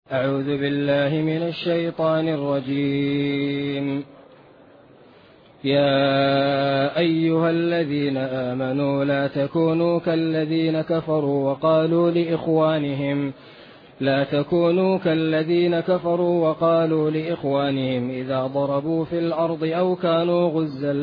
أعوذ بالله من الشيطان الرجيم. يا أيها الذين آمنوا لا تكونوا كالذين كفروا وقالوا لإخوانهم إذا ضربوا في الأرض أو كانوا غزا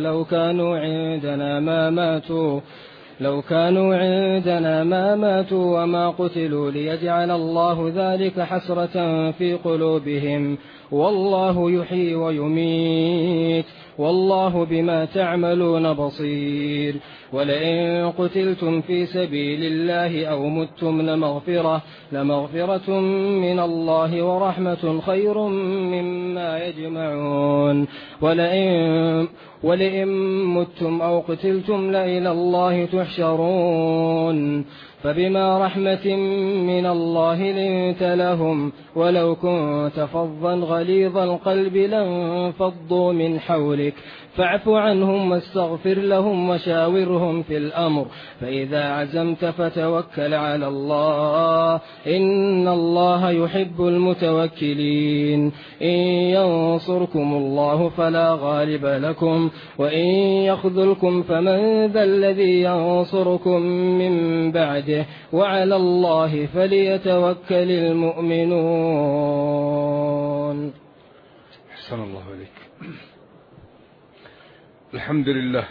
لو كانوا عندنا ما ماتوا وما قتلوا ليجعل الله ذلك حسرة في قلوبهم، والله يحيي ويميت والله بما تعملون بصير. ولئن قتلتم في سبيل الله أو متم لمغفرة من الله ورحمة خير مما يجمعون. ولئن متم أو قتلتم لإلى الله تحشرون. فبما رحمة من الله لنت لهم، ولو كنت فظا غليظ القلب لانفضوا من حولك، فاعف عنهم واستغفر لهم وشاورهم في الأمر، فإذا عزمت فتوكل على الله، إن الله يحب المتوكلين. إن ينصركم الله فلا غالب لكم، وإن يخذلكم فمن ذا الذي ينصركم من بعده، وعلى الله فليتوكل المؤمنون. أحسن الله عليك. الحمد لله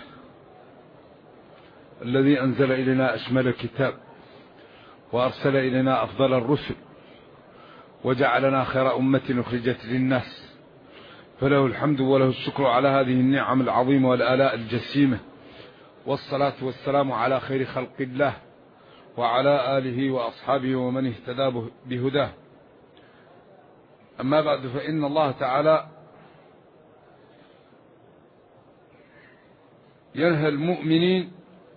الذي أنزل إلينا أشمل الكتاب، وأرسل إلينا أفضل الرسل، وجعلنا خير أمة أخرجت للناس، فله الحمد وله الشكر على هذه النعم العظيمة والآلاء الجسيمة، والصلاة والسلام على خير خلق الله وعلى آله وأصحابه ومن اهتدى بهداه. أما بعد، فإن الله تعالى ينهى المؤمنين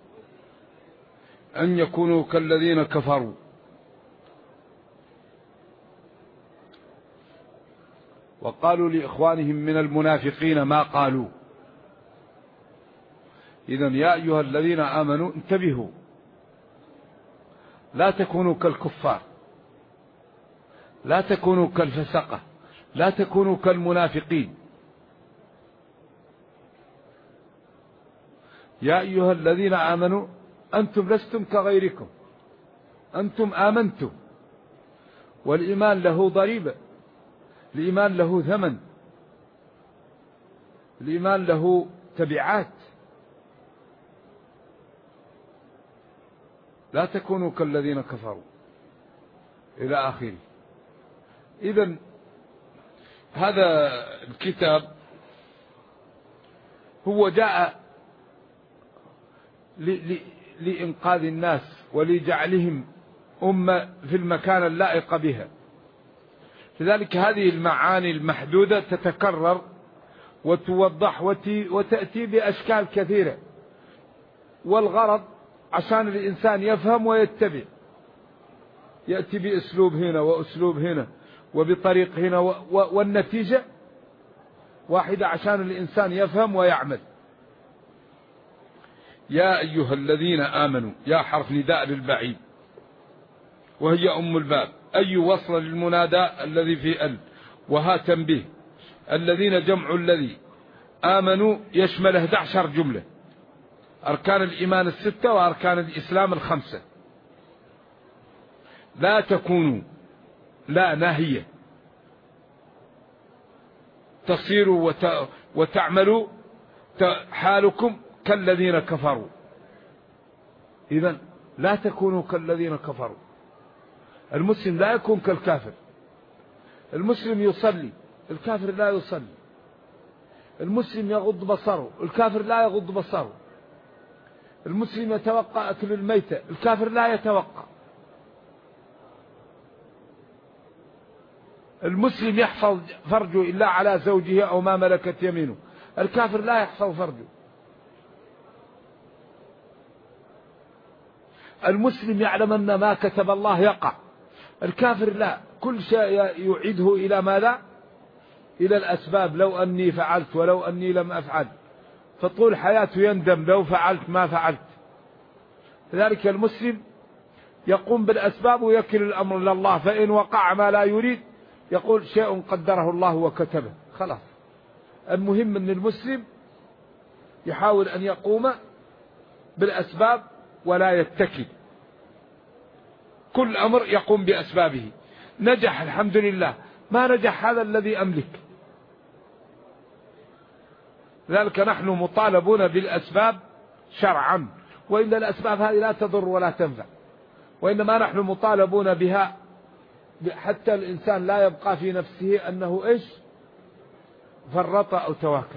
أن يكونوا كالذين كفروا، وقالوا لإخوانهم من المنافقين ما قالوا. إذن يا أيها الذين آمنوا انتبهوا، لا تكونوا كالكفار، لا تكونوا كالفسقة، لا تكونوا كالمنافقين. يا أيها الذين آمنوا أنتم لستم كغيركم، أنتم آمنتم، والإيمان له ضريبة، الإيمان له ثمن، الإيمان له تبعات. لا تكونوا كالذين كفروا إلى آخره. إذن هذا الكتاب هو جاء لإنقاذ الناس ولجعلهم أمة في المكان اللائق بها. لذلك هذه المعاني المحدودة تتكرر وتوضح وتأتي بأشكال كثيرة، والغرض عشان الإنسان يفهم ويتبع، يأتي بأسلوب هنا وأسلوب هنا وبطريق هنا، والنتيجة واحدة عشان الإنسان يفهم ويعمل. يا أيها الذين آمنوا، يا حرف نداء للبعيد، وهي أم الباب، أي وصل للمنادى الذي في ال، وها تنبيه. الذين جمع الذي، آمنوا يشمل 11 جملة، أركان الإيمان 6 وأركان الإسلام 5. لا تكونوا، لا ناهية، تصيروا وتعملوا حالكم كالذين كفروا. إذن لا تكونوا كالذين كفروا. المسلم لا يكون كالكافر. المسلم يصلي، الكافر لا يصلي. المسلم يغض بصره، الكافر لا يغض بصره. المسلم يتوقع أكل الميتة، الكافر لا يتوقع. المسلم يحفظ فرجه إلا على زوجه أو ما ملكت يمينه، الكافر لا يحفظ فرجه. المسلم يعلم أن ما كتب الله يقع، الكافر لا، كل شيء يعيده إلى ماذا؟ إلى الأسباب، لو أني فعلت ولو أني لم أفعل، فطول حياته يندم لو فعلت ما فعلت. لذلك المسلم يقوم بالأسباب ويكل الأمر لله، فإن وقع ما لا يريد يقول شيء قدره الله وكتبه خلاص. المهم أن المسلم يحاول أن يقوم بالأسباب ولا يتكل، كل أمر يقوم بأسبابه. نجح الحمد لله، ما نجح هذا الذي أملك. لذلك نحن مطالبون بالأسباب شرعا، وإن الأسباب هذه لا تضر ولا تنفع، وإنما نحن مطالبون بها حتى الإنسان لا يبقى في نفسه أنه إيش فرط أو تواكل.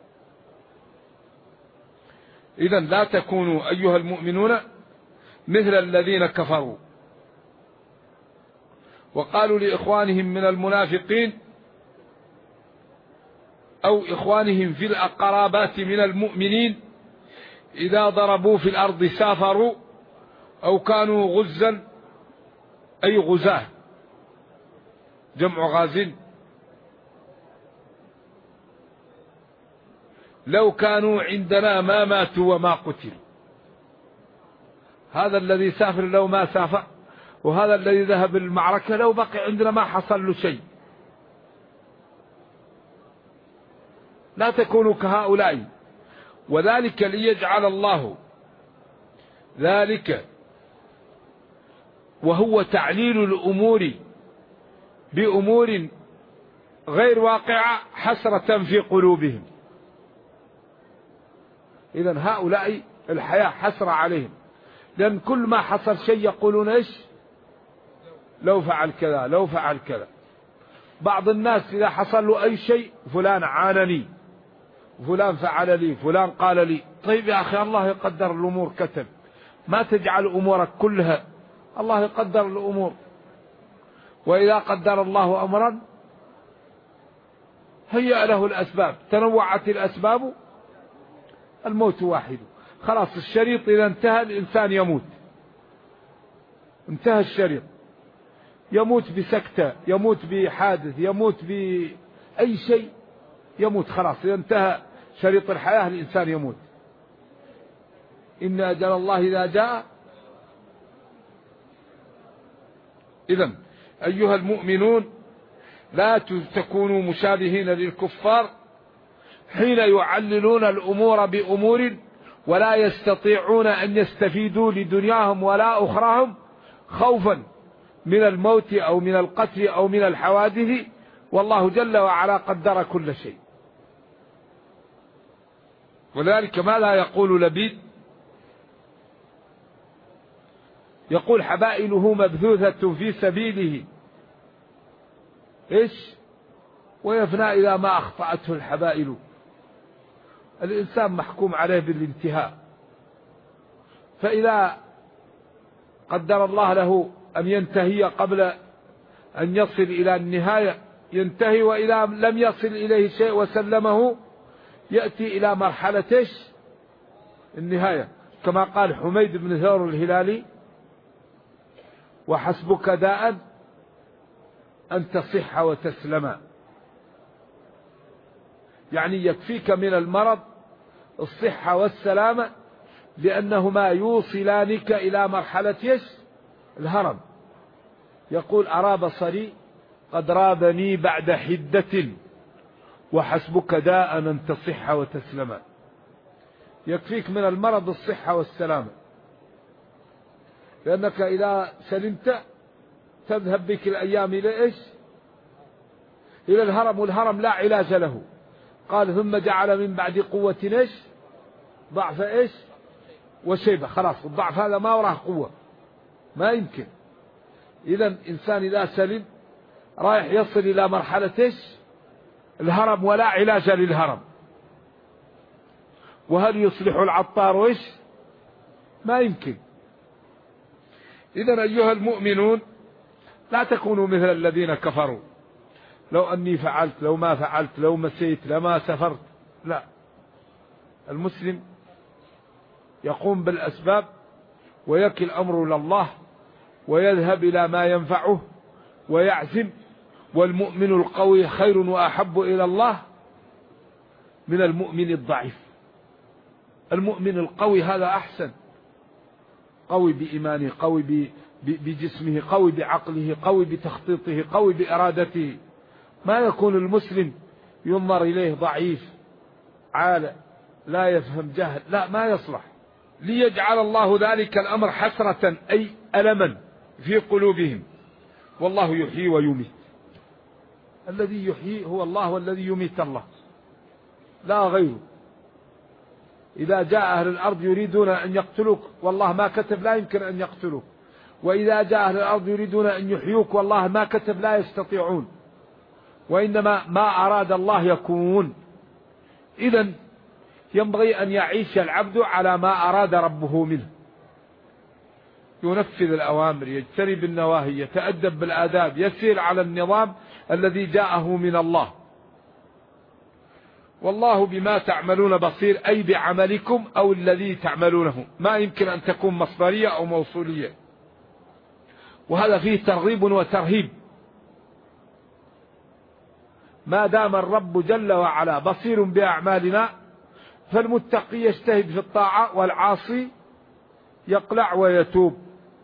إذن لا تكونوا أيها المؤمنون مثل الذين كفروا وقالوا لإخوانهم من المنافقين أو إخوانهم في القرابات من المؤمنين إذا ضربوا في الأرض سافروا أو كانوا غزا أي غزاة جمع غاز، لو كانوا عندنا ما ماتوا وما قتلوا. هذا الذي سافر لو ما سافر، وهذا الذي ذهب المعركة لو بقي عندنا ما حصل له شيء. لا تكونوا كهؤلاء، وذلك ليجعل الله ذلك وهو تعليل الأمور بأمور غير واقعة حسرة في قلوبهم. إذن هؤلاء الحياة حسرة عليهم، لأن كل ما حصل شيء يقولون إيش لو فعل كذا لو فعل كذا. بعض الناس إذا حصل له أي شيء فلان عانني، فلان فعل لي، فلان قال لي. طيب يا أخي الله يقدر الأمور كتب، ما تجعل أمورك كلها، الله يقدر الأمور. وإذا قدر الله أمرا هيأ له الأسباب، تنوعت الأسباب الموت واحد. خلاص الشريط إذا انتهى الإنسان يموت، انتهى الشريط، يموت بسكتة، يموت بحادث، يموت بأي شيء، يموت خلاص. إذا انتهى شريط الحياة الإنسان يموت. إن أجل الله إذا جاء. إذن أيها المؤمنون لا تكونوا مشابهين للكفار حين يعللون الأمور بأمور ولا يستطيعون أن يستفيدوا لدنياهم ولا أخراهم، خوفا من الموت أو من القتل أو من الحوادث، والله جل وعلا قدر كل شيء. ولذلك ما لا يقول لبيد، يقول حبائله مبثوثة في سبيله إيش ويفنى إذا ما أخطأته الحبائل. الإنسان محكوم عليه بالانتهاء، فإذا قدر الله له أن ينتهي قبل أن يصل إلى النهاية ينتهي، وإذا لم يصل إليه شيء وسلمه يأتي إلى مرحلة النهاية، كما قال حميد بن ثور الهلالي: وحسبك داء أن تصح وتسلم. يعني يكفيك من المرض الصحة والسلامة، لأنهما يوصلانك إلى مرحلة الهرم. يقول: أرى بصري قد رابني بعد حدة وحسبك داء أن تصح وتسلم. يكفيك من المرض الصحة والسلامة، لأنك إذا سلمت تذهب بك الأيام إلى إيش؟ إلى الهرم، والهرم لا علاج له. قال: ثم جعل من بعد قوة إيش؟ ضعف إيش؟ وشيبة. خلاص الضعف هذا ما وراه قوة، ما يمكن. إذا إنسان إذا سلم رايح يصل إلى مرحلة إيش؟ الهرم، ولا علاج للهرم. وهل يصلح العطار إيش؟ ما يمكن. إذا أيها المؤمنون لا تكونوا مثل الذين كفروا: لو أني فعلت، لو ما فعلت، لو مسيت، لما سفرت. لا، المسلم يقوم بالأسباب ويكل أمره إلى الله ويذهب إلى ما ينفعه ويعزم. والمؤمن القوي خير وأحب إلى الله من المؤمن الضعيف. المؤمن القوي هذا أحسن، قوي بإيمانه، قوي بجسمه، قوي بعقله، قوي بتخطيطه، قوي بإرادته. ما يكون المسلم ينظر إليه ضعيف عالة لا يفهم جهل، لا، ما يصلح. ليجعل الله ذلك الأمر حسرة أي ألما في قلوبهم. والله يحيي ويميت، الذي يحيي هو الله والذي يميت الله، لا غيره. إذا جاء أهل الأرض يريدون أن يقتلوك والله ما كتب لا يمكن أن يقتلوك، وإذا جاء أهل الأرض يريدون أن يحيوك والله ما كتب لا يستطيعون، وإنما ما أراد الله يكون. إذن ينبغي أن يعيش العبد على ما أراد ربه منه، ينفذ الأوامر، يجتنب النواهي، يتأدب بالآداب، يسير على النظام الذي جاءه من الله. والله بما تعملون بصير، أي بعملكم أو الذي تعملونه، ما يمكن أن تكون مصدرية أو موصولية، وهذا فيه ترغيب وترهيب. ما دام الرب جل وعلا بصير بأعمالنا، فالمتقي يجتهد في الطاعة والعاصي يقلع ويتوب.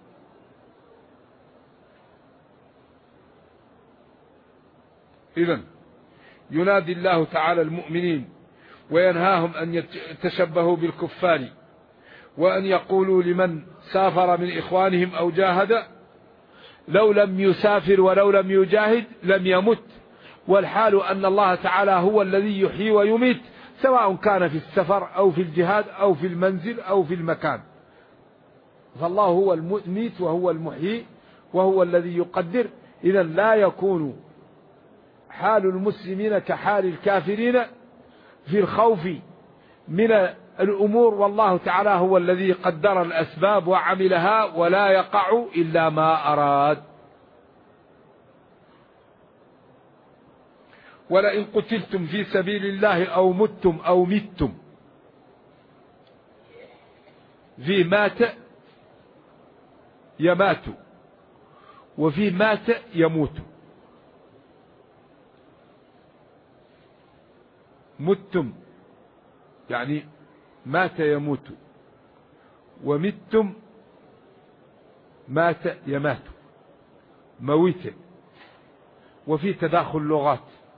إذن ينادي الله تعالى المؤمنين وينهاهم أن يتشبهوا بالكفار، وأن يقولوا لمن سافر من إخوانهم أو جاهد لو لم يسافر ولو لم يجاهد لم يمت، والحال أن الله تعالى هو الذي يحيي ويميت، سواء كان في السفر أو في الجهاد أو في المنزل أو في المكان. فالله هو المميت وهو المحيي وهو الذي يقدر. إذا لا يكون حال المسلمين كحال الكافرين في الخوف من الأمور، والله تعالى هو الذي قدر الأسباب وعملها، ولا يقع إلا ما أراد. ولئن قتلتم في سبيل الله أو متم أو متم، في مات يمات، وفي مات يموت. متم يعني مات يموت، ومتم مات يمات، مويت. وفي تداخل لغات.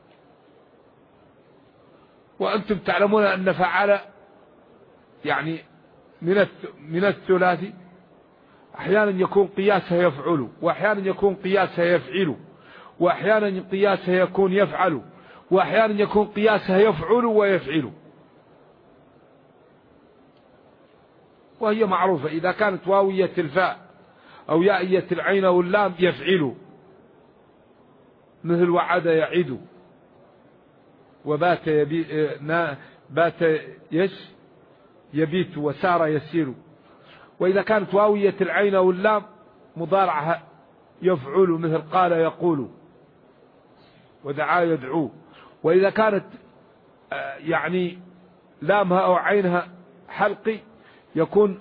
وأنتم تعلمون أن فعل يعني من الثلاثي أحيانا يكون قياسها يفعل، وأحيانا يكون قياسها يفعل، وأحيانا قياسها يكون يفعل، وأحيانا يكون قياسها يفعل ويفعل. وهي معروفة، إذا كانت واوية الفاء أو يائية العين أو اللام يفعل، مثل وعد يعد، وبات بات يبيت، وسار يسير. وإذا كانت واوية العين أو اللام مضارعها يفعل، مثل قال يقول، ودعا يدعو. وإذا كانت يعني لامها أو عينها حلقي يكون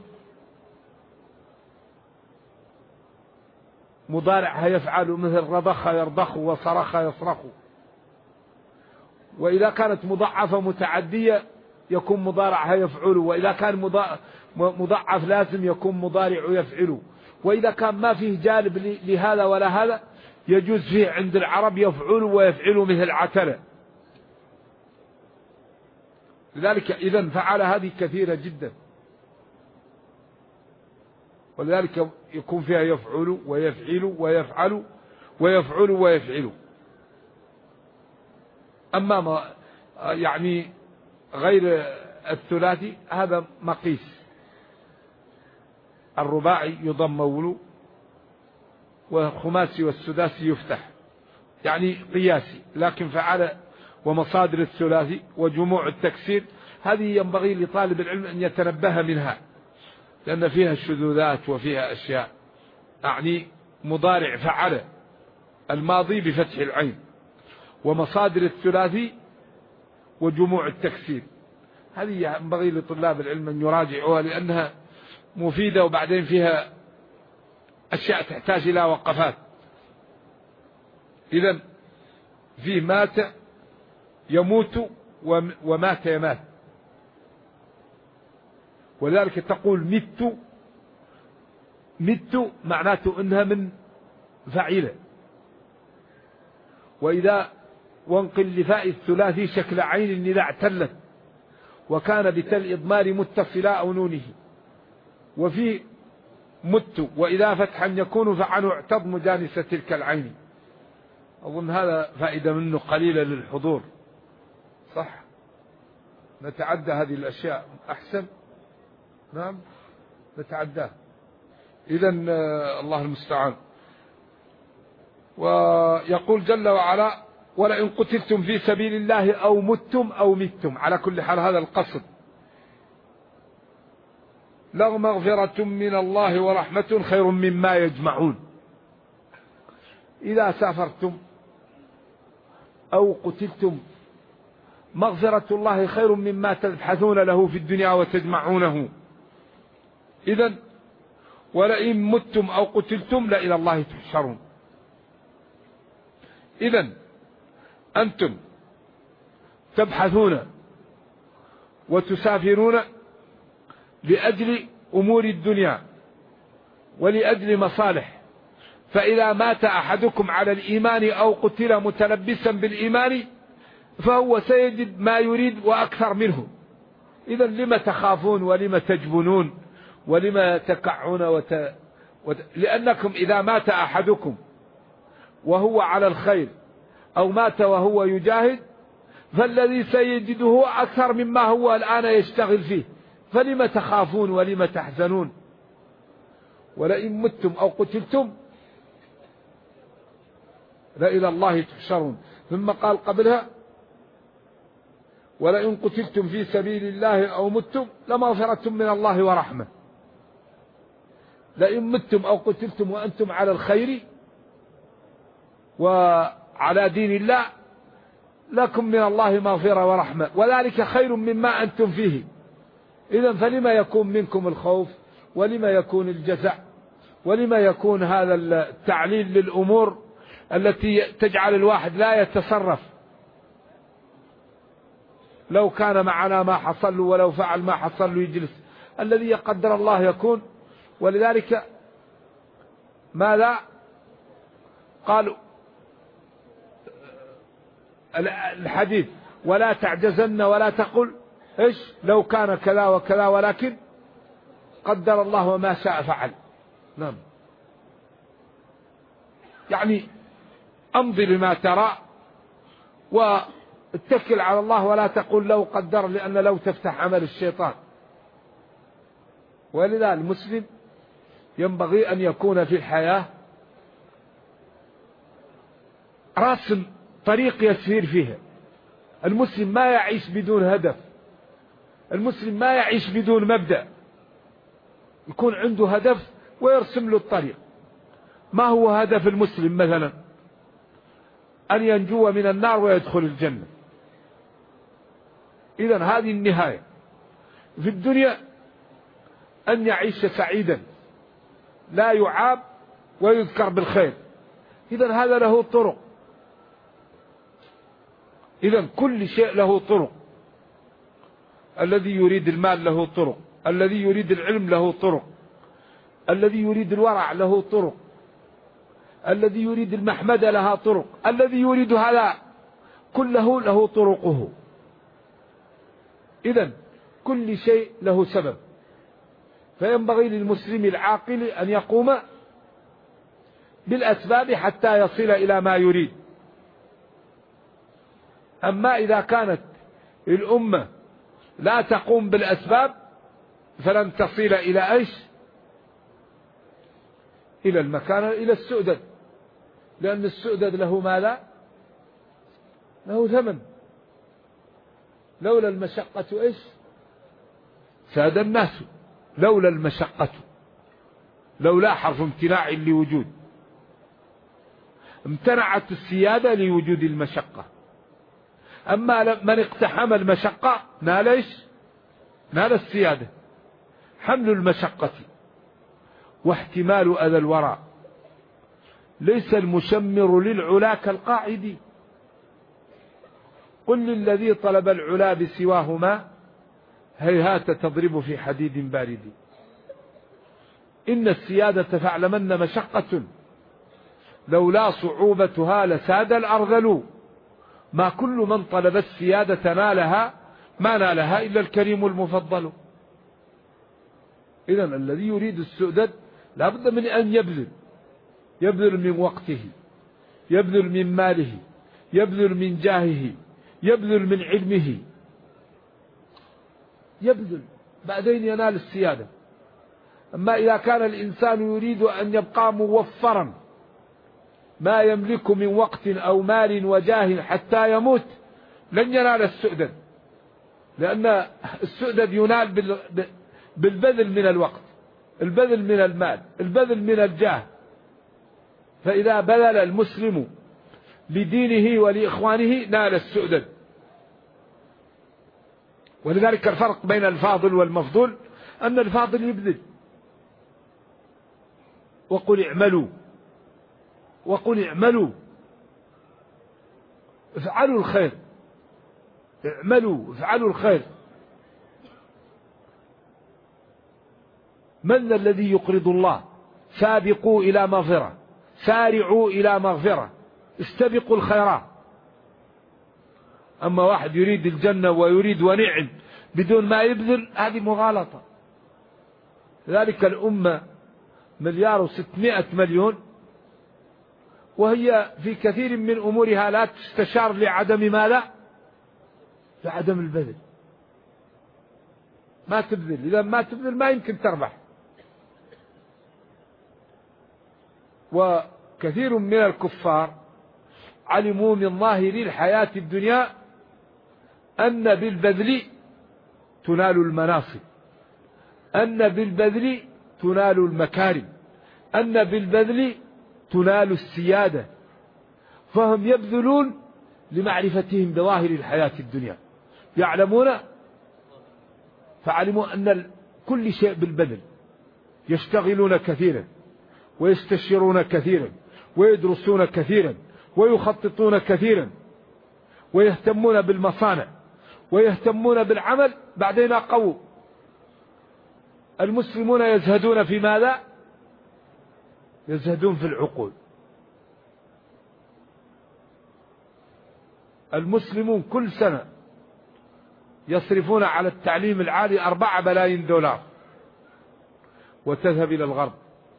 مضارعها يفعل، مثل رضخ يرضخ وصرخ يصرخ. وإذا كانت مضاعفة متعدية يكون مضارعها يفعل، وإذا كان مضاعف لازم يكون مضارع يفعل. وإذا كان ما فيه جانب لهذا ولا هذا يجوز فيه عند العرب يفعل ويفعل، مثل عتلة. لذلك إذن فعل هذه كثيرة جدا، ولذلك يكون فيها يفعل ويفعل ويفعل ويفعل ويفعل. أما يعني غير الثلاثي هذا مقيس. الرباعي يضم أول، والخماسي والسداسي يفتح، يعني قياسي. لكن فعل ومصادر الثلاثي وجموع التكسير هذه ينبغي لطالب العلم أن يتنبه منها، لأن فيها الشذوذات وفيها أشياء. يعني مضارع فعل الماضي بفتح العين، ومصادر الثلاثي وجموع التكسير، هذه ينبغي لطلاب العلم أن يراجعوها، لأنها مفيدة، وبعدين فيها أشياء تحتاج إلى وقفات. إذن فيه مات يموت ومات يمات، ولذلك تقول مت مت معناته إنها من فعيلة. وإذا وانقل لفاء الثلاثي شكل عين إذا اعتلت وكان بتل إضمار متصلا أو نونه. وفي مت وإذا فتحا يكون فعن اعتض مجانس تلك العين. أظن هذا فائدة منه قليلة للحضور، صح؟ نتعدى هذه الأشياء أحسن. نعم نتعداه. إذن الله المستعان. ويقول جل وعلا ولئن قتلتم في سبيل الله أو متم أو متم، على كل حال هذا القصد. لمغفرة من الله ورحمة خير مما يجمعون. إذا سافرتم أو قتلتم مغفرة الله خير مما تبحثون له في الدنيا وتجمعونه. إذن ولئن متم أو قتلتم لإلى الله تحشرون. إذن أنتم تبحثون وتسافرون لأجل أمور الدنيا ولأجل مصالح، فإذا مات أحدكم على الإيمان أو قتل متلبسا بالإيمان فهو سيجد ما يريد وأكثر منه. إذن لما تخافون ولما تجبنون ولما تكعون لأنكم إذا مات أحدكم وهو على الخير أو مات وهو يجاهد فالذي سيجده أكثر مما هو الآن يشتغل فيه، فلما تخافون ولما تحزنون. ولئن متم أو قتلتم لإلى الله تحشرون. ثم قال قبلها ولئن قتلتم في سبيل الله أو متم لمغفرة من الله ورحمة. لئن متم أو قتلتم وأنتم على الخير وعلى دين الله لكم من الله مغفرة ورحمة، وذلك خير مما أنتم فيه. إذن فلما يكون منكم الخوف ولما يكون الجزع ولما يكون هذا التعليل للأمور التي تجعل الواحد لا يتصرف؟ لو كان معنا ما حصل له ولو فعل ما حصل له يجلس. الذي يقدر الله يكون. ولذلك ماذا قالوا الحديث ولا تعجزن ولا تقل إيش لو كان كذا وكذا ولكن قدر الله وما شاء فعل. نعم يعني أمضي لما ترى واتكل على الله ولا تقل لو قدر، لأن لو تفتح عمل الشيطان. ولذا المسلم ينبغي أن يكون في الحياة راسم طريق يسير فيها. المسلم ما يعيش بدون هدف، المسلم ما يعيش بدون مبدأ، يكون عنده هدف ويرسم له الطريق. ما هو هدف المسلم؟ مثلا أن ينجو من النار ويدخل الجنة. إذن هذه النهاية في الدنيا، أن يعيش سعيدا لا يعاب ويذكر بالخير. إذن هذا له طرق. إذن كل شيء له طرق. الذي يريد المال له طرق، الذي يريد العلم له طرق، الذي يريد الورع له طرق، الذي يريد المحمدة لها طرق، الذي يريد هذا كله له طرقه. إذن كل شيء له سبب. فينبغي للمسلم العاقل أن يقوم بالأسباب حتى يصل إلى ما يريد. أما إذا كانت الأمة لا تقوم بالأسباب فلن تصل إلى إيش؟ إلى المكان، إلى السؤدد. لأن السؤدد له ماذا؟ له ثمن. لولا المشقة إيش؟ ساد الناس. لولا المشقة، لولا حرف امتناع لوجود، امتنعت السيادة لوجود المشقة. أما من اقتحم المشقة نال إيش؟ نال السيادة. حمل المشقة واحتمال أذى الورى ليس المشمر للعلا كالقاعد. قل للذي طلب العلا بسواهما هيهات تضرب في حديد بارد. إن السيادة فاعلمن مشقة لولا صعوبتها لساد الأرذل. ما كل من طلب السيادة نالها، ما نالها إلا الكريم المفضل. إذن الذي يريد السؤدد لا بد من أن يبذل من وقته، يبذل من ماله، يبذل من جاهه، يبذل من علمه، يبذل، بعدين ينال السيادة. أما إذا كان الإنسان يريد أن يبقى موفرا ما يملك من وقت أو مال وجاه حتى يموت لن ينال السؤدد، لأن السؤدد ينال بالبذل من الوقت، البذل من المال، البذل من الجاه. فإذا بذل المسلم لدينه ولإخوانه نال السؤدد. ولذلك الفرق بين الفاضل والمفضول أن الفاضل يبذل. وقل اعملوا افعلوا الخير، افعلوا الخير. من الذي يقرض الله؟ سابقوا إلى مغفرة، سارعوا إلى مغفرة، استبقوا الخيرات. أما واحد يريد الجنة ويريد ونعم بدون ما يبذل، هذه مغالطة. ذلك الأمة 1,600,000,000 وهي في كثير من أمورها لا تستشار لعدم ماذا؟ لعدم البذل. ما تبذل، إذا ما تبذل ما يمكن تربح. وكثير من الكفار علموا من ظاهر الحياة الدنيا أن بالبذل تنال المناصب، أن بالبذل تنال المكارم، أن بالبذل تنال السيادة. فهم يبذلون لمعرفتهم بظاهر الحياة الدنيا، يعلمون، فعلموا أن كل شيء بالبذل. يشتغلون كثيرا ويستشيرون كثيرا ويدرسون كثيرا ويخططون كثيرا ويهتمون بالمصانع ويهتمون بالعمل. بعدين قووا. المسلمون يزهدون في ماذا؟ يزهدون في العقول. المسلمون كل سنة يصرفون على التعليم العالي 4 بلايين دولار، وتذهب إلى الغرب.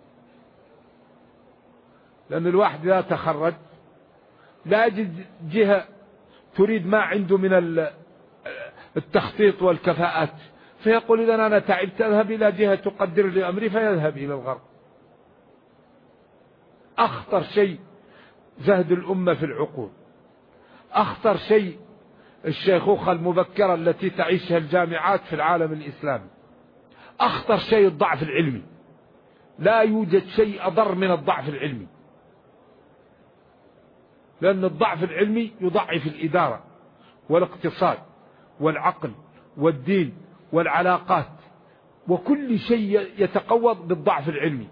لأن الواحد إذا تخرج لا يجد جهة تريد ما عنده من التخطيط والكفاءات، فيقول إذا أنا تعبت أذهب إلى جهة تقدر لي أمري، فيذهب إلى الغرب. أخطر شيء زهد الأمة في العقول، أخطر شيء الشيخوخة المبكرة التي تعيشها الجامعات في العالم الإسلامي، أخطر شيء الضعف العلمي. لا يوجد شيء أضر من الضعف العلمي، لأن الضعف العلمي يضعف الإدارة والاقتصاد والعقل والدين والعلاقات، وكل شيء يتقوض بالضعف العلمي.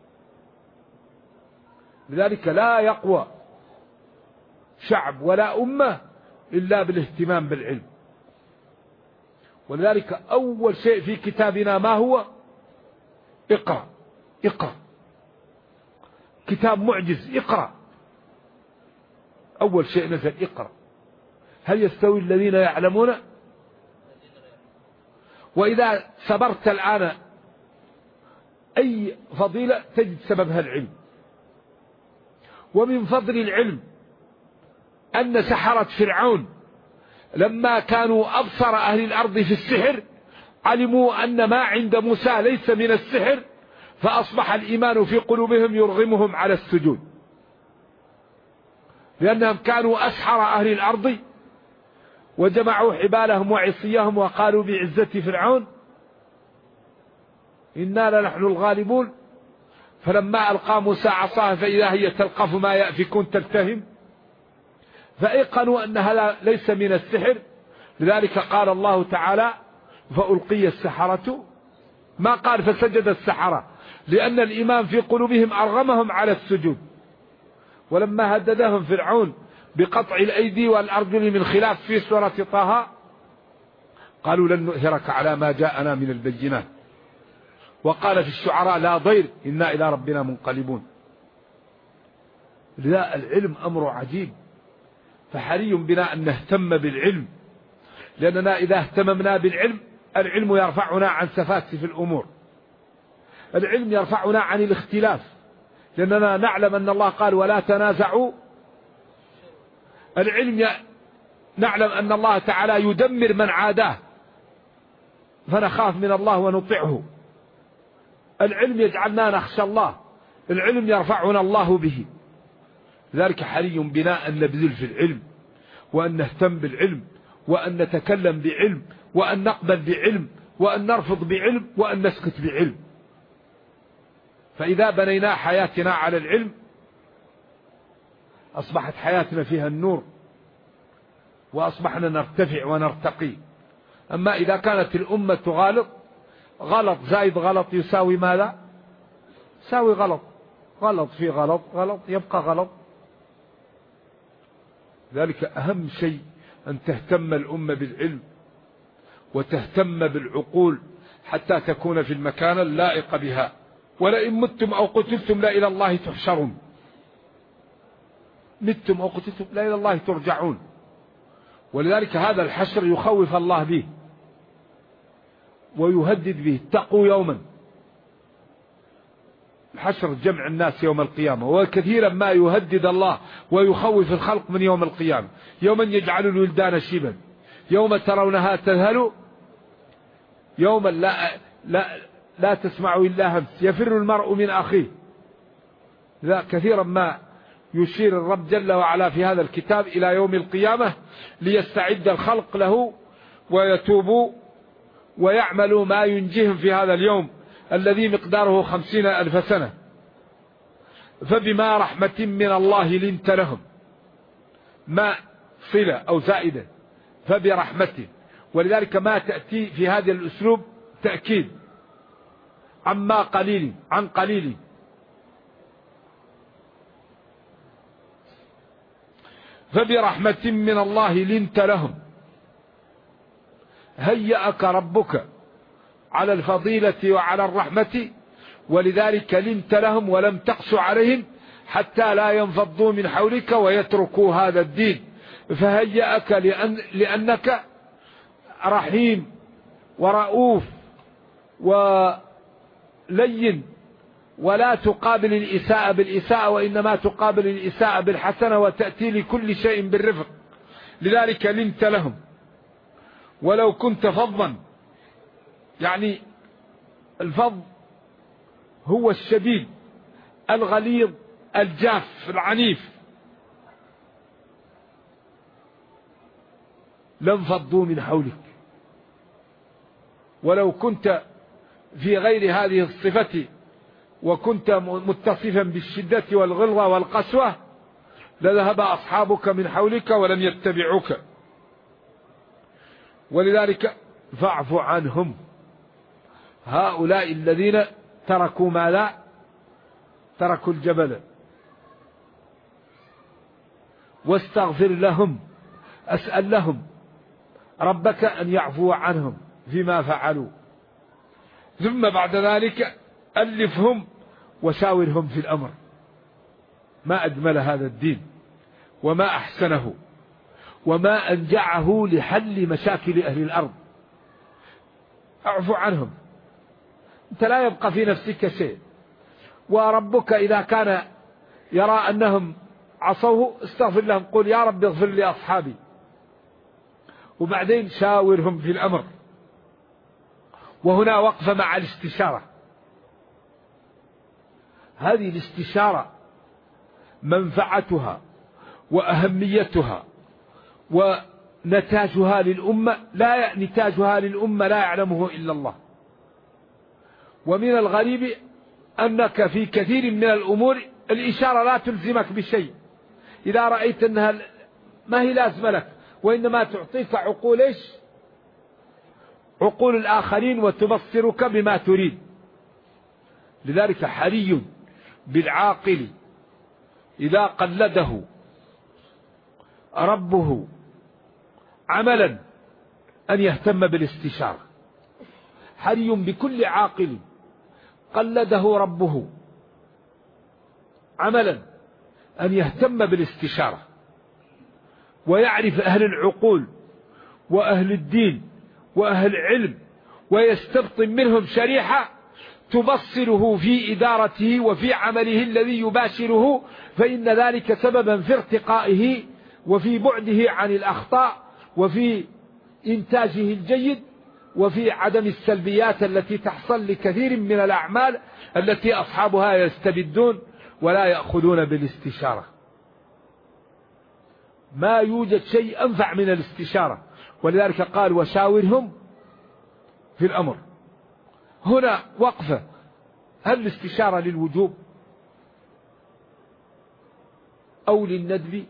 لذلك لا يقوى شعب ولا أمة إلا بالاهتمام بالعلم. ولذلك أول شيء في كتابنا ما هو؟ اقرأ. اقرأ، كتاب معجز، اقرأ. أول شيء نزل اقرأ. هل يستوي الذين يعلمون؟ وإذا صبرت الآن أي فضيلة تجد سببها العلم. ومن فضل العلم أن سحرة فرعون لما كانوا أبصر أهل الأرض في السحر علموا أن ما عند موسى ليس من السحر، فأصبح الإيمان في قلوبهم يرغمهم على السجود، لأنهم كانوا أسحر أهل الأرض وجمعوا حبالهم وعصيهم وقالوا بعزة فرعون إنا لنحن الغالبون. فلما ألقى موسى عصاه فإذا هي تلقف ما يأفكون تلتهم، فأيقنوا أن هذا ليس من السحر. لذلك قال الله تعالى فألقي السحرة، ما قال فسجد السحرة، لأن الإيمان في قلوبهم أرغمهم على السجود. ولما هددهم فرعون بقطع الأيدي والأرجل من خلاف في سورة طه قالوا لن نؤثرك على ما جاءنا من البينات وقال في الشعراء لا ضير إنا إلى ربنا منقلبون. لا، العلم أمر عجيب، فحري بنا أن نهتم بالعلم، لأننا إذا اهتممنا بالعلم العلم يرفعنا عن سفاسف الأمور، العلم يرفعنا عن الاختلاف، لأننا نعلم أن الله قال ولا تنازعوا. العلم نعلم أن الله تعالى يدمر من عاداه فنخاف من الله ونطيعه. العلم يجعلنا نخشى الله، العلم يرفعنا الله به. لذلك حري بنا أن نبذل في العلم، وأن نهتم بالعلم، وأن نتكلم بعلم، وأن نقبل بعلم، وأن نرفض بعلم، وأن نسكت بعلم. فإذا بنينا حياتنا على العلم أصبحت حياتنا فيها النور، وأصبحنا نرتفع ونرتقي. أما إذا كانت الأمة تغالط، غلط زائد غلط يساوي ماذا؟ يساوي غلط، غلط في غلط، غلط يبقى غلط. ذلك أهم شيء أن تهتم الأمة بالعلم وتهتم بالعقول حتى تكون في المكان اللائق بها. ولئن متم أو قتلتم لا إلى الله تحشرون، متم أو قتلتم لا إلى الله ترجعون. ولذلك هذا الحشر يخوف الله به ويهدد به. اتقوا يوما، الحشر جمع الناس يوم القيامة، وكثيرا ما يهدد الله ويخوف الخلق من يوم القيامة. يوما يجعل الولدان شيبا، يوم ترونها تذهل، يوما لا تسمع إلا همس، يفر المرء من أخيه. لا، كثيرا ما يشير الرب جل وعلا في هذا الكتاب إلى يوم القيامة ليستعد الخلق له ويتوبوا ويعملوا ما ينجيهم في هذا اليوم الذي مقداره 50,000 سنة. فبما رحمة من الله لنت لهم، ما صلة أو زائدة، فبرحمته. ولذلك ما تأتي في هذا الأسلوب تأكيد عما قليل عن قليل. فبرحمة من الله لنت لهم، هيأك ربك على الفضيلة وعلى الرحمة، ولذلك لنت لهم ولم تقس عليهم حتى لا ينفضوا من حولك ويتركوا هذا الدين. فهيأك لأنك رحيم ورؤوف ولين، ولا تقابل الإساءة بالإساءة، وإنما تقابل الإساءة بالحسنة، وتأتي لكل شيء بالرفق. لذلك لنت لهم. ولو كنت فظا، يعني الفظ هو الشديد الغليظ الجاف العنيف، لانفضوا من حولك. ولو كنت في غير هذه الصفة وكنت متصفا بالشدة والغلظة والقسوة لذهب أصحابك من حولك ولم يتبعوك. ولذلك فاعف عنهم، هؤلاء الذين تركوا ما لا تركوا الجبل، واستغفر لهم، أسأل لهم ربك أن يعفو عنهم فيما فعلوا. ثم بعد ذلك ألفهم وشاورهم في الأمر. ما أجمل هذا الدين وما أحسنه وما أنجعه لحل مشاكل أهل الأرض. اعفو عنهم، أنت لا يبقى في نفسك شيء. وربك إذا كان يرى أنهم عصوه استغفر لهم، قل يا رب اغفر لي أصحابي، وبعدين شاورهم في الأمر. وهنا وقفة مع الاستشارة. هذه الاستشارة منفعتها وأهميتها ونتاجها للأمة نتاجها للأمة لا يعلمه إلا الله. ومن الغريب أنك في كثير من الأمور الإشارة لا تلزمك بشيء، إذا رأيت أنها ما هي لازمة لك، وإنما تعطيك عقول الآخرين وتبصرك بما تريد. لذلك حري بالعاقل إذا قلده ربه عملا أن يهتم بالاستشارة. حري بكل عاقل قلده ربه عملا أن يهتم بالاستشارة ويعرف أهل العقول وأهل الدين وأهل العلم ويستبطن منهم شريحة تبصره في إدارته وفي عمله الذي يباشره، فإن ذلك سببا في ارتقائه وفي بعده عن الأخطاء وفي إنتاجه الجيد وفي عدم السلبيات التي تحصل لكثير من الأعمال التي أصحابها يستبدون ولا يأخذون بالاستشارة. ما يوجد شيء أنفع من الاستشارة، ولذلك قال وشاورهم في الأمر. هنا وقفة، هل الاستشارة للوجوب أو للندب؟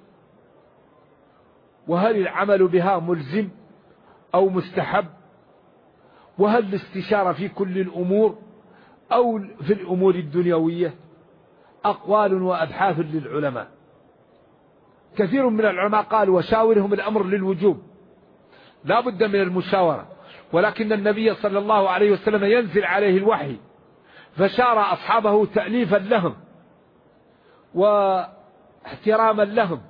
وهل العمل بها ملزم أو مستحب؟ وهل الاستشارة في كل الأمور أو في الأمور الدنيوية؟ أقوال وأبحاث للعلماء. كثير من العلماء قال وشاورهم الأمر للوجوب، لا بد من المشاورة، ولكن النبي صلى الله عليه وسلم ينزل عليه الوحي فشار أصحابه تأليفا لهم واحتراما لهم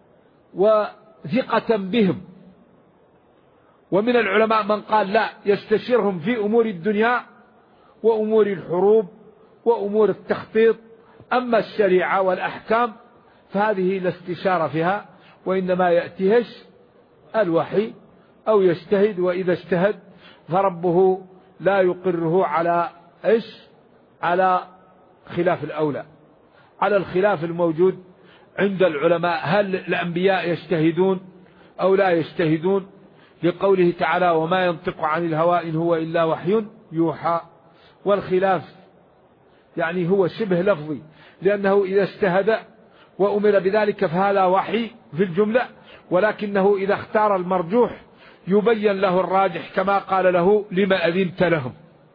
وثقة بهم. ومن العلماء من قال لا، يستشيرهم في أمور الدنيا وأمور الحروب وأمور التخطيط، أما الشريعة والأحكام فهذه لا استشارة فيها، وإنما يأتيهش الوحي أو يجتهد، وإذا اجتهد فربه لا يقره على على خلاف الأولى، على الخلاف الموجود عند العلماء. هل الأنبياء يجتهدون أو لا يجتهدون؟ لقوله تعالى وما ينطق عن الهوى إن هو إلا وحي يوحى. والخلاف يعني هو شبه لفظي، لأنه إذا اجتهد وأمر بذلك فهذا وحي في الجملة، ولكنه إذا اختار المرجوح يبين له الراجح، كما قال له لما أذنت لهم،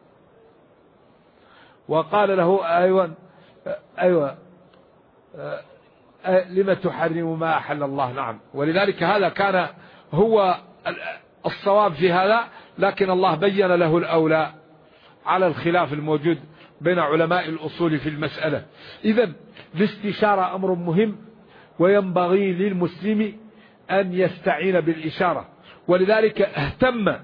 وقال له أيوة لما تحرم ما أحل الله. نعم، ولذلك هذا كان هو الصواب في هذا، لكن الله بين له الأولى على الخلاف الموجود بين علماء الأصول في المسألة. إذن الاستشارة أمر مهم، وينبغي للمسلم أن يستعين بالإشارة، ولذلك اهتم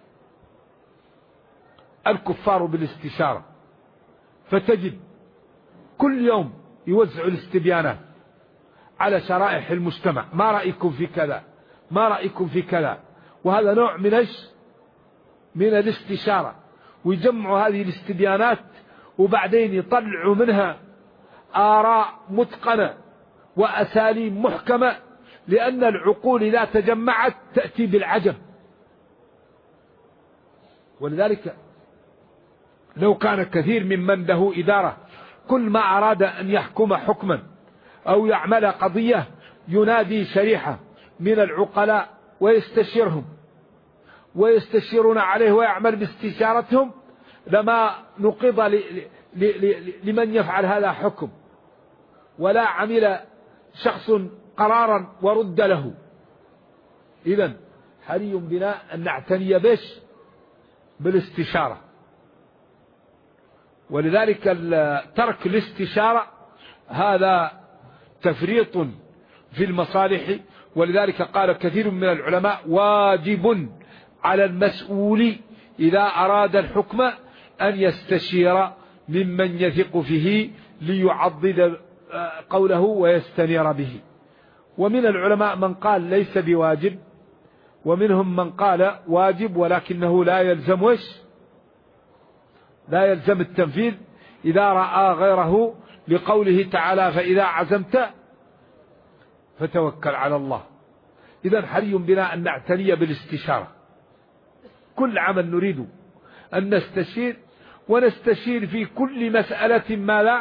الكفار بالاستشارة، فتجد كل يوم يوزع الاستبيانات على شرائح المجتمع، ما رأيكم في كذا، ما رأيكم في كذا، وهذا نوع من الاستشارة. ويجمعوا هذه الاستبيانات وبعدين يطلعوا منها آراء متقنة وأساليب محكمة، لأن العقول إذا تجمعت تأتي بالعجب. ولذلك لو كان كثير ممن له إدارة كل ما أراد أن يحكم حكما أو يعمل قضية ينادي شريحة من العقلاء ويستشيرهم ويستشيرون عليه ويعمل باستشارتهم، لما نقض لمن يفعل هذا حكم، ولا عمل شخص قرارا ورد له. إذن حري بنا أن نعتني بالاستشارة. ولذلك ترك الاستشارة هذا تفريط في المصالح. ولذلك قال كثير من العلماء واجب على المسؤول إذا أراد الحكم أن يستشير ممن يثق فيه ليعضد قوله ويستنير به. ومن العلماء من قال ليس بواجب، ومنهم من قال واجب ولكنه لا يلزم التنفيذ إذا رأى غيره، لقوله تعالى فإذا عزمت فتوكل على الله. إذن حري بنا أن نعتني بالاستشارة. كل عمل نريد أن نستشير، ونستشير في كل مسألة ما لا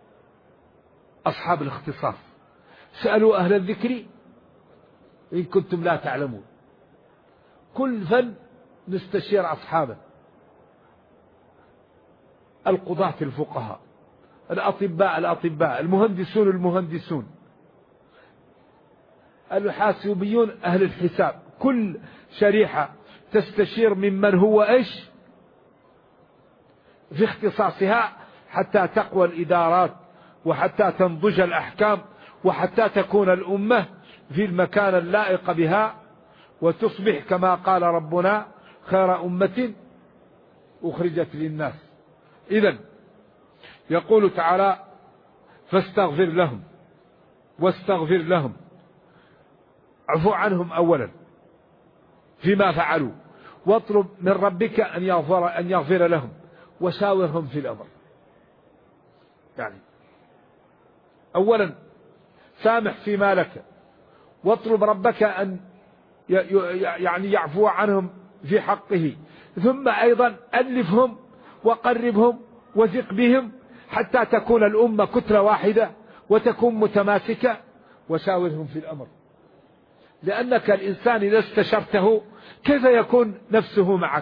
أصحاب الاختصاص. سألوا أهل الذكر إن كنتم لا تعلمون. كل فن نستشير أصحابه، القضاة الفقهاء، الأطباء، المهندسون، الحاسوبيون، أهل الحساب. كل شريحة تستشير ممن هو في اختصاصها حتى تقوى الإدارات، وحتى تنضج الأحكام، وحتى تكون الأمة في المكان اللائق بها، وتصبح كما قال ربنا خير أمة أخرجت للناس. إذن يقول تعالى فاستغفر لهم واستغفر لهم، عفو عنهم أولا فيما فعلوا، واطلب من ربك أن يغفر لهم، وشاورهم في الأمر. يعني أولا سامح فيما لك، واطلب ربك أن يعني يعفو عنهم في حقه، ثم أيضا ألفهم وقربهم وثق بهم حتى تكون الأمة كتلة واحدة وتكون متماسكة، وشاورهم في الأمر. لأنك الإنسان إذا استشرته كيف يكون نفسه معك؟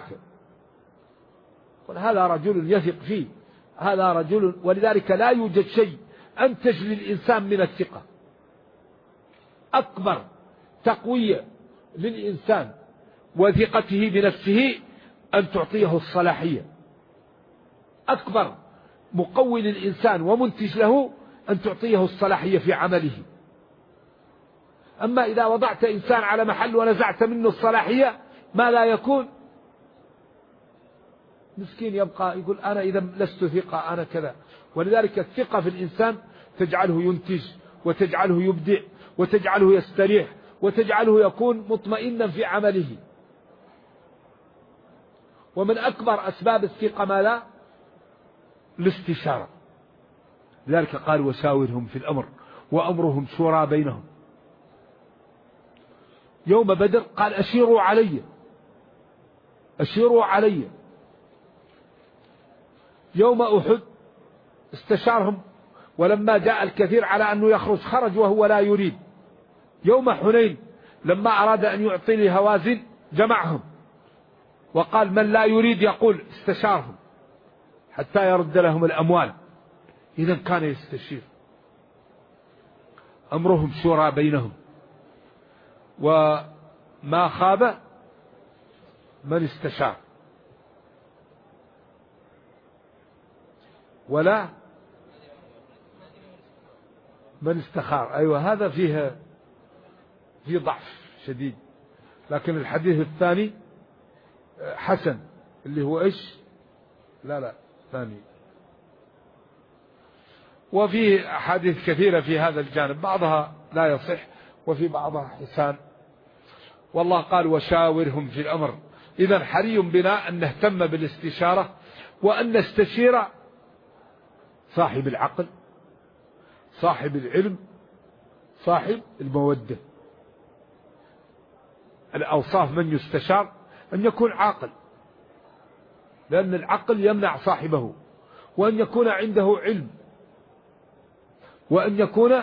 هذا رجل يثق فيه، هذا رجل. ولذلك لا يوجد شيء أنتج للإنسان من الثقة. أكبر تقوية للإنسان وثقته بنفسه أن تعطيه الصلاحية. أكبر مقوي للإنسان ومنتج له أن تعطيه الصلاحية في عمله. أما إذا وضعت إنسان على محل ونزعت منه الصلاحية ما لا يكون، مسكين يبقى يقول أنا إذا لست ثقة أنا كذا. ولذلك الثقة في الإنسان تجعله ينتج، وتجعله يبدع، وتجعله يستريح، وتجعله يكون مطمئنا في عمله. ومن أكبر أسباب الثقة ما لا؟ الاستشارة. لذلك قال وشاورهم في الأمر وأمرهم شورى بينهم. يوم بدر قال أشيروا علي، أشيروا علي. يوم أحد استشارهم، ولما جاء الكثير على أنه يخرج خرج وهو لا يريد. يوم حنين لما أراد أن يعطي لهوازن جمعهم وقال من لا يريد يقول استشارهم حتى يرد لهم الأموال. إذا كان يستشير. أمرهم شورى بينهم، وما خاب من استشار ولا من استخار. أيوة هذا فيه ضعف شديد، لكن الحديث الثاني حسن اللي هو إيش؟ لا ثاني. وفي أحاديث كثيرة في هذا الجانب، بعضها لا يصح وفي بعضها حسان. والله قال وشاورهم في الأمر. إذن حري بنا أن نهتم بالاستشارة، وأن نستشير صاحب العقل، صاحب العلم، صاحب المودة. الأوصاف من يستشار أن يكون عاقل، لأن العقل يمنع صاحبه، وأن يكون عنده علم، وأن يكون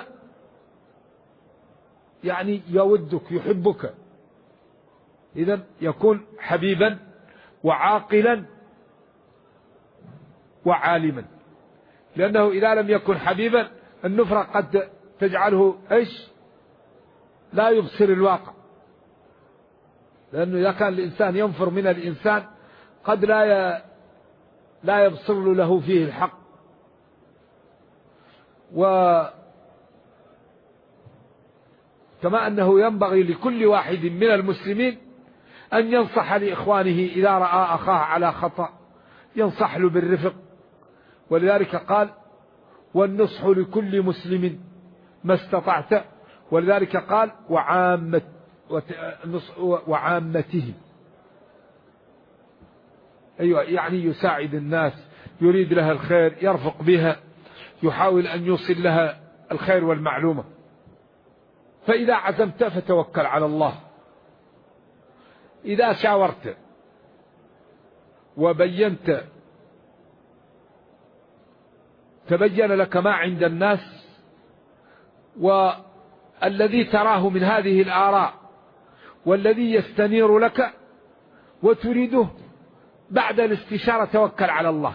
يعني يودك يحبك. إذن يكون حبيبا وعاقلا وعالما، لأنه إذا لم يكن حبيبا النفرة قد تجعله إيش؟ لا يبصر الواقع. لأنه إذا كان الإنسان ينفر من الإنسان قد لا يبصر له فيه الحق. وكما أنه ينبغي لكل واحد من المسلمين أن ينصح لإخوانه إذا رأى أخاه على خطأ، ينصح له بالرفق. ولذلك قال والنصح لكل مسلم ما استطعت. ولذلك قال وعامته. أيوة يعني يساعد الناس، يريد لها الخير، يرفق بها، يحاول أن يوصل لها الخير والمعلومة. فإذا عزمت فتوكل على الله. إذا شاورت وبينت تبين لك ما عند الناس، والذي تراه من هذه الآراء والذي يستنير لك وتريده، بعد الاستشارة توكل على الله.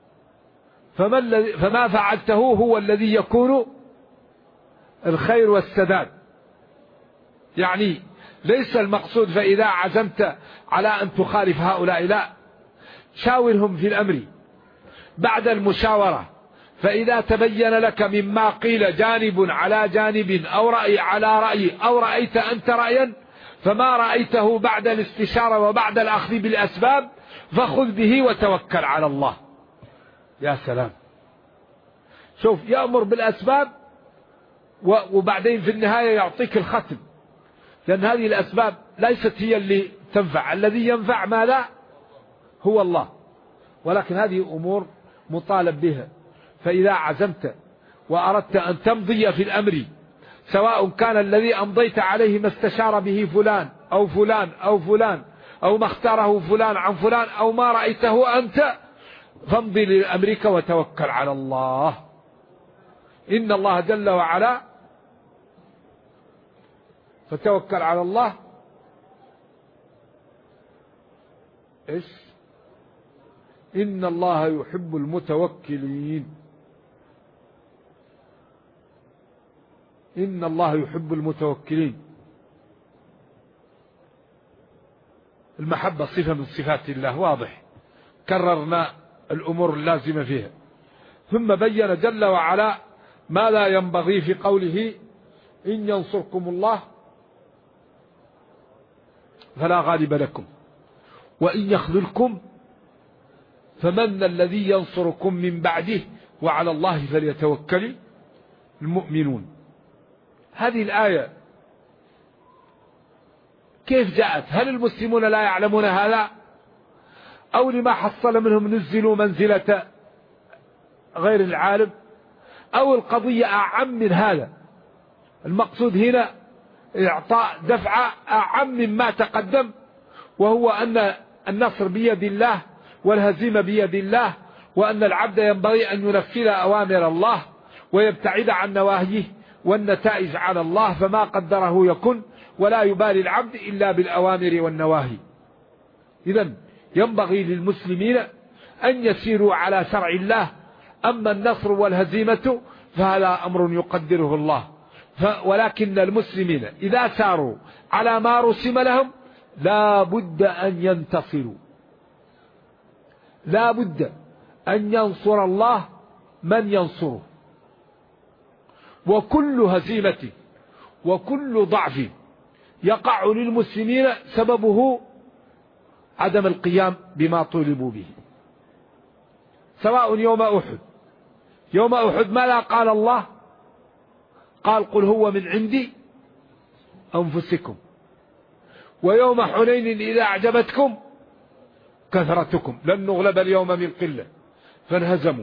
فما فعلته هو الذي يكون الخير والسداد. يعني ليس المقصود فإذا عزمت على أن تخالف هؤلاء، لا، شاورهم في الأمر. بعد المشاورة فإذا تبين لك مما قيل جانب على جانب أو رأي على رأي أو رأيت أنت رأيا فما رأيته بعد الاستشارة وبعد الأخذ بالأسباب فخذ به وتوكل على الله. يا سلام، شوف، يأمر بالأسباب وبعدين في النهاية يعطيك الختم، لأن هذه الأسباب ليست هي اللي تنفع، الذي ينفع ما لا هو الله، ولكن هذه أمور مطالب بها. فإذا عزمت وأردت أن تمضي في الأمر، سواء كان الذي أمضيت عليه ما استشار به فلان أو فلان أو فلان أو ما اختاره فلان عن فلان أو ما رأيته أنت، فامضي لأمرك وتوكل على الله. إن الله جل وعلا، فتوكل على الله إيش؟ إن الله يحب المتوكلين. إن الله يحب المتوكلين. المحبة صفة من صفات الله، واضح، كررنا الأمور اللازمة فيها. ثم بين جل وعلا ما لا ينبغي في قوله إن ينصركم الله فلا غالب لكم وإن يخذلكم فمن الذي ينصركم من بعده وعلى الله فليتوكل المؤمنون. هذه الآية كيف جاءت؟ هل المسلمون لا يعلمون هذا، أو لما حصل منهم نزلوا منزلة غير العالم، أو القضية أعم من هذا؟ المقصود هنا إعطاء دفعة أعم مما تقدم، وهو أن النصر بيد الله والهزيمة بيد الله، وأن العبد ينبغي أن ينفذ أوامر الله ويبتعد عن نواهيه، والنتائج على الله، فما قدره يكن، ولا يبالي العبد إلا بالأوامر والنواهي. إذن ينبغي للمسلمين أن يسيروا على شرع الله. أما النصر والهزيمة فهذا أمر يقدره الله، ولكن المسلمين إذا ساروا على ما رسم لهم لا بد أن ينتصروا، لا بد أن ينصر الله من ينصره. وكل هزيمة وكل ضعف يقع للمسلمين سببه عدم القيام بما طلبوا به. سواء يوم أحد، يوم أحد ماذا قال الله؟ قال قل هو من عندي أنفسكم. ويوم حنين إذا أعجبتكم كثرتكم لن نغلب اليوم من قلة فانهزموا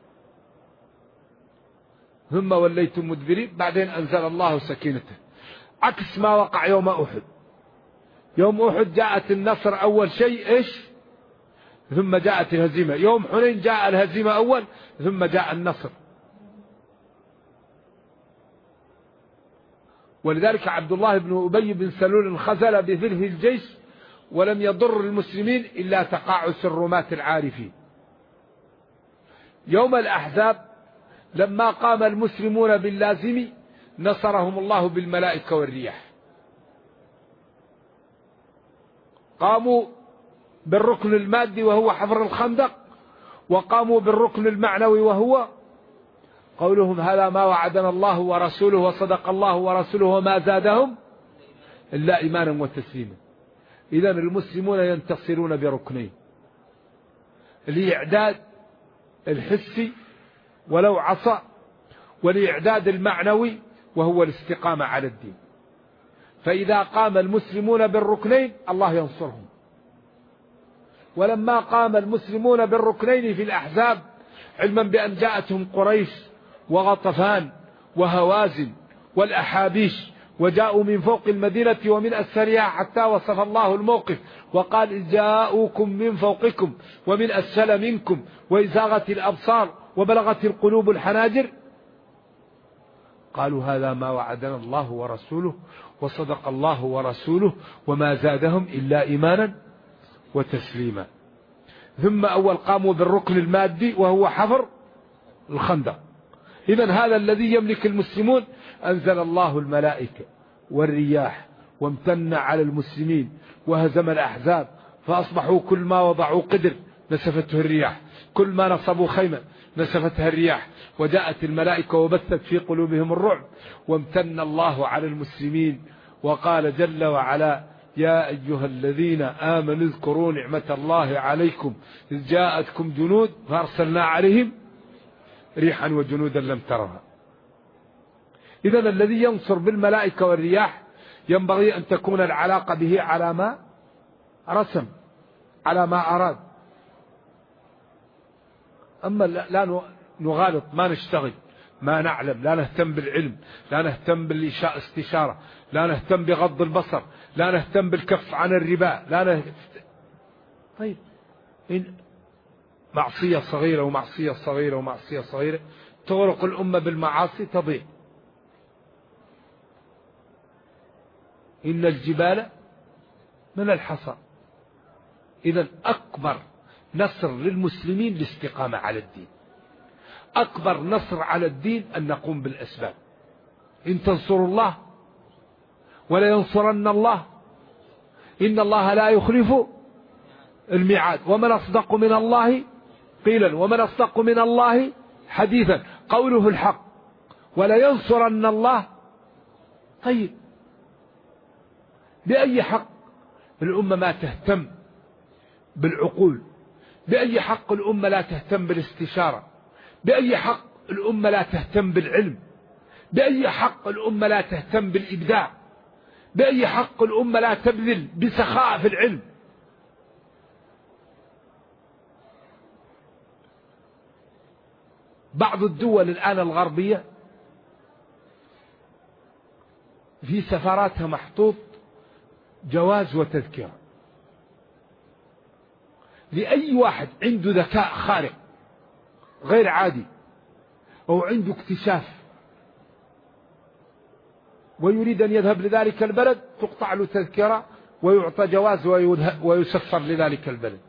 ثم وليتم مدبرين. بعدين أنزل الله سكينته، عكس ما وقع يوم أحد. يوم أحد جاءت النصر أول شيء إيش، ثم جاءت الهزيمة. يوم حنين جاء الهزيمة أول ثم جاء النصر. ولذلك عبد الله بن أبي بن سلول خزل بذله الجيش ولم يضر المسلمين إلا تقاعس الرماة العارفين. يوم الأحزاب لما قام المسلمون باللازم نصرهم الله بالملائكة والرياح. قاموا بالركن المادي وهو حفر الخندق، وقاموا بالركن المعنوي وهو قولهم هذا ما وعدنا الله ورسوله وصدق الله ورسوله وما زادهم إلا إيمانا وتسليما. إذن المسلمون ينتصرون بركنين: الإعداد الحسي ولو عصى، والإعداد المعنوي وهو الاستقامة على الدين. فإذا قام المسلمون بالركنين الله ينصرهم. ولما قام المسلمون بالركنين في الأحزاب، علما بأن جاءتهم قريش وغطفان وهوازن والأحابيش وجاءوا من فوق المدينة ومن أسفلها، حتى وصف الله الموقف وقال إذ جاءوكم من فوقكم ومن أسفل منكم وإذ زاغت الأبصار وبلغت القلوب الحناجر، قالوا هذا ما وعدنا الله ورسوله وصدق الله ورسوله وما زادهم إلا إيمانا وتسليما. ثم أول قاموا بالركن المادي وهو حفر الخندق. إذن هذا الذي يملك المسلمون. أنزل الله الملائكة والرياح وامتن على المسلمين وهزم الأحزاب، فأصبحوا كل ما وضعوا قدر نسفته الرياح. كل ما نصبوا خيمة نسفتها الرياح وجاءت الملائكة وبثت في قلوبهم الرعب. وامتن الله على المسلمين وقال جل وعلا: يا أيها الذين آمنوا اذكروا نعمة الله عليكم إذ جاءتكم جنود فأرسلنا عليهم ريحا وجنودا لم ترها. إذن الذي ينصر بالملائكة والرياح ينبغي أن تكون العلاقة به على ما رسم، على ما أراد. أما لا نغالط، ما نشتغل، ما نعلم، لا نهتم بالعلم، لا نهتم بالاستشارة، لا نهتم بغض البصر، لا نهتم بالكف عن الربا، طيب إن معصية صغيرة ومعصية صغيرة ومعصية صغيرة تغرق الأمة بالمعاصي تضيع. إن الجبال من الحصى. إذن أكبر نصر للمسلمين الاستقامة على الدين، أكبر نصر على الدين أن نقوم بالأسباب. إن تنصروا الله ولا ينصرن الله إن الله لا يخلف الميعاد. ومن أصدق من الله قيلا ومن أصدق من الله حديثا. قوله الحق. ولا ينصرن الله. طيب بأي حق الأمة ما تهتم بالعقول؟ بأي حق الأمة لا تهتم بالاستشارة؟ بأي حق الأمة لا تهتم بالعلم؟ بأي حق الأمة لا تهتم بالإبداع؟ بأي حق الأمة لا تبذل بسخاء في العلم؟ بعض الدول الآن الغربية في سفاراتها محطوط جواز وتذكرة لأي واحد عنده ذكاء خارق غير عادي أو عنده اكتشاف ويريد أن يذهب لذلك البلد، تقطع له تذكرة ويعطى جواز ويسفر لذلك البلد.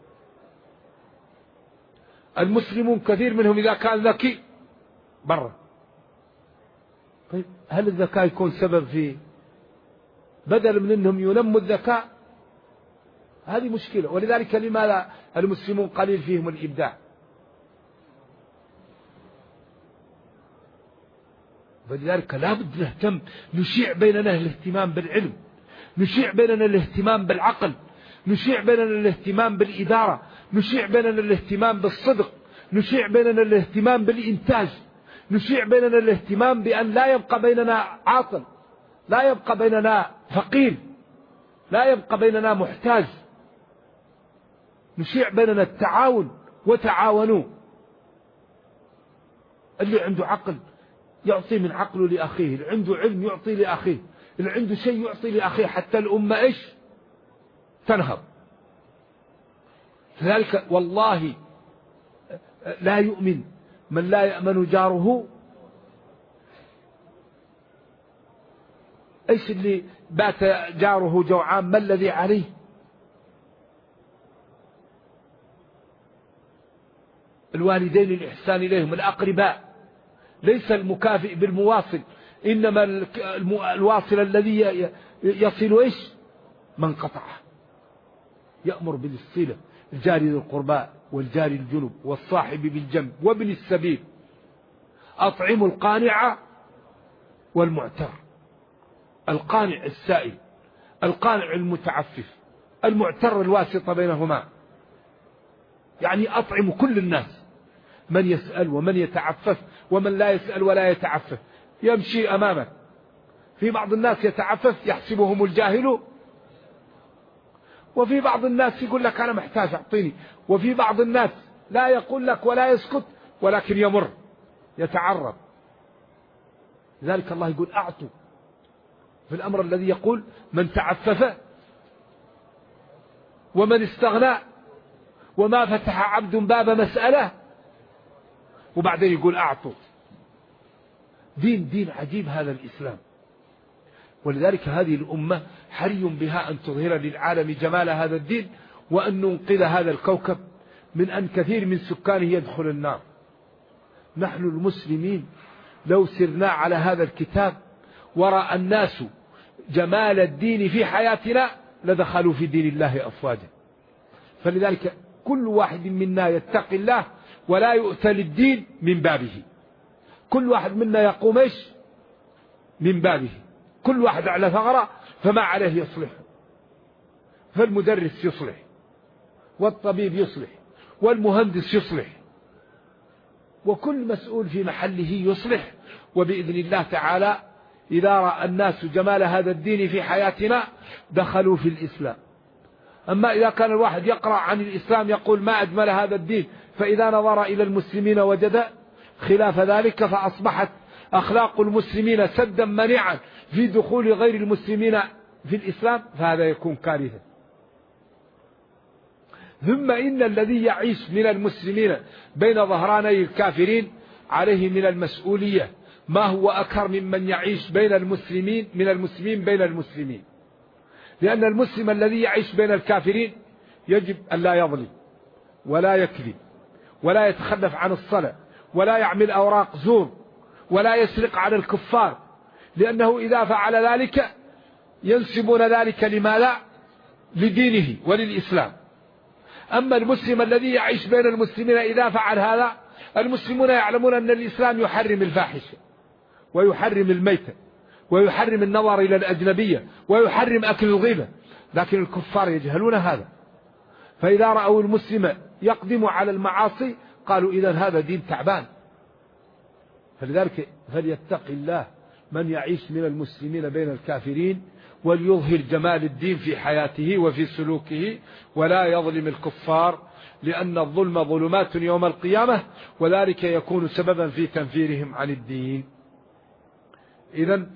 المسلمون كثير منهم إذا كان ذكي برا. طيب هل الذكاء يكون سبب في بدل من أنهم ينموا الذكاء؟ هذه مشكلة. ولذلك لماذا المسلمون قليل فيهم الإبداع؟ ولذلك لا بد نهتم، نشيع بيننا الاهتمام بالعلم، نشيع بيننا الاهتمام بالعقل، نشيع بيننا الاهتمام بالإدارة، نشيع بيننا الاهتمام بالصدق، نشيع بيننا الاهتمام بالإنتاج، نشيع بيننا الاهتمام بأن لا يبقى بيننا عاطل، لا يبقى بيننا فقير، لا يبقى بيننا محتاج. نشيع بيننا التعاون وتعاونوا. اللي عنده عقل يعطي من عقله لأخيه، اللي عنده علم يعطي لأخيه، اللي عنده شيء يعطي لأخيه، حتى الأمة إيش تنهض. لذلك والله لا يؤمن من لا يأمن جاره. إيش اللي بات جاره جوعان ما الذي عليه؟ الوالدين الإحسان إليهم، الأقرباء، ليس المكافئ بالمواصل، إنما الواصل الذي يصل إيش من قطعه. يأمر بالصلة، الجار ذي القربى والجار الجنب والصاحب بالجنب وابن السبيل. أطعموا القانع والمعتر. القانع السائل، القانع المتعفف، المعتر الواسطة بينهما. يعني أطعم كل الناس، من يسأل ومن يتعفف ومن لا يسأل ولا يتعفف يمشي أمامك. في بعض الناس يتعفف يحسبهم الجاهل، وفي بعض الناس يقول لك أنا محتاج أعطيني، وفي بعض الناس لا يقول لك ولا يسكت ولكن يمر يتعرض. لذلك الله يقول أعطوا في الأمر الذي يقول من تعفف ومن استغنى وما فتح عبد باب مسألة، وبعدين يقول أعطوا. دين عجيب هذا الإسلام. ولذلك هذه الأمة حري بها أن تظهر للعالم جمال هذا الدين، وأن ننقذ هذا الكوكب من أن كثير من سكانه يدخل النار. نحن المسلمين لو سرنا على هذا الكتاب ورأى الناس جمال الدين في حياتنا لدخلوا في دين الله أفواجا. فلذلك كل واحد منا يتقي الله ولا يؤتى للدين من بابه. كل واحد منا يقوم إيش من بابه، كل واحد على ثغرة فما عليه يصلح. فالمدرس يصلح، والطبيب يصلح، والمهندس يصلح، وكل مسؤول في محله يصلح. وبإذن الله تعالى إذا رأى الناس جمال هذا الدين في حياتنا دخلوا في الإسلام. أما إذا كان الواحد يقرأ عن الإسلام يقول ما أجمل هذا الدين، فإذا نظر إلى المسلمين وجد خلاف ذلك، فأصبحت أخلاق المسلمين سدا منيعا في دخول غير المسلمين في الإسلام، فهذا يكون كارثة. ثم إن الذي يعيش من المسلمين بين ظهراني الكافرين عليه من المسؤولية ما هو أكثر ممن يعيش بين المسلمين من المسلمين بين المسلمين. لأن المسلم الذي يعيش بين الكافرين يجب أن لا يظلم ولا يكذب ولا يتخلف عن الصلاة ولا يعمل أوراق زور ولا يسرق على الكفار، لأنه إذا فعل ذلك ينسبون ذلك لما لا لدينه وللإسلام. أما المسلم الذي يعيش بين المسلمين إذا فعل هذا، المسلمون يعلمون أن الإسلام يحرم الفاحشة ويحرم الميتة ويحرم النظر إلى الأجنبية ويحرم أكل الغيبة، لكن الكفار يجهلون هذا. فإذا رأوا المسلم يقدم على المعاصي قالوا إذن هذا دين تعبان. فلذلك فليتق الله من يعيش من المسلمين بين الكافرين وليظهر جمال الدين في حياته وفي سلوكه ولا يظلم الكفار، لأن الظلم ظلمات يوم القيامة، وذلك يكون سببا في تنفيرهم عن الدين. إذن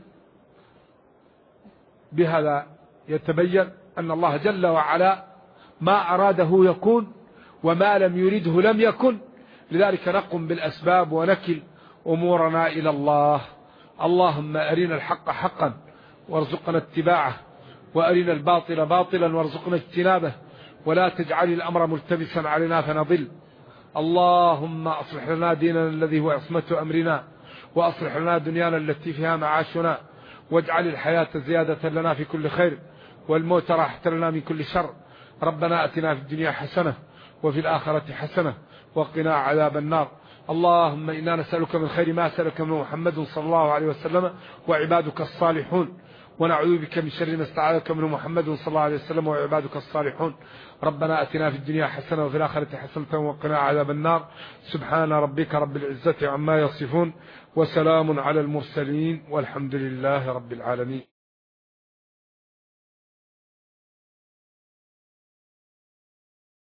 بهذا يتبين أن الله جل وعلا ما أراده يكون وما لم يرده لم يكن. لذلك نقم بالأسباب ونكل أمورنا إلى الله. اللهم أرنا الحق حقا وارزقنا اتباعه، وأرنا الباطل باطلا وارزقنا اجتنابه، ولا تجعل الأمر ملتبسا علينا فنضل. اللهم أصلح لنا ديننا الذي هو عصمة أمرنا، وأصلح لنا دنيانا التي فيها معاشنا، واجعل الحياة زيادة لنا في كل خير والموت راحة لنا من كل شر. ربنا أتنا في الدنيا حسنة وفي الآخرة حسنة وقنا عذاب النار. اللهم إنا نسألك من خير ما سألك من محمد صلى الله عليه وسلم وعبادك الصالحون، ونعوذ بك من شر ما استعاذك من محمد صلى الله عليه وسلم وعبادك الصالحون. ربنا أتنا في الدنيا حسنة وفي الآخرة حسنة وقنا عذاب النار. سبحان ربك رب العزة عما يصفون، وسلام على المرسلين، والحمد لله رب العالمين.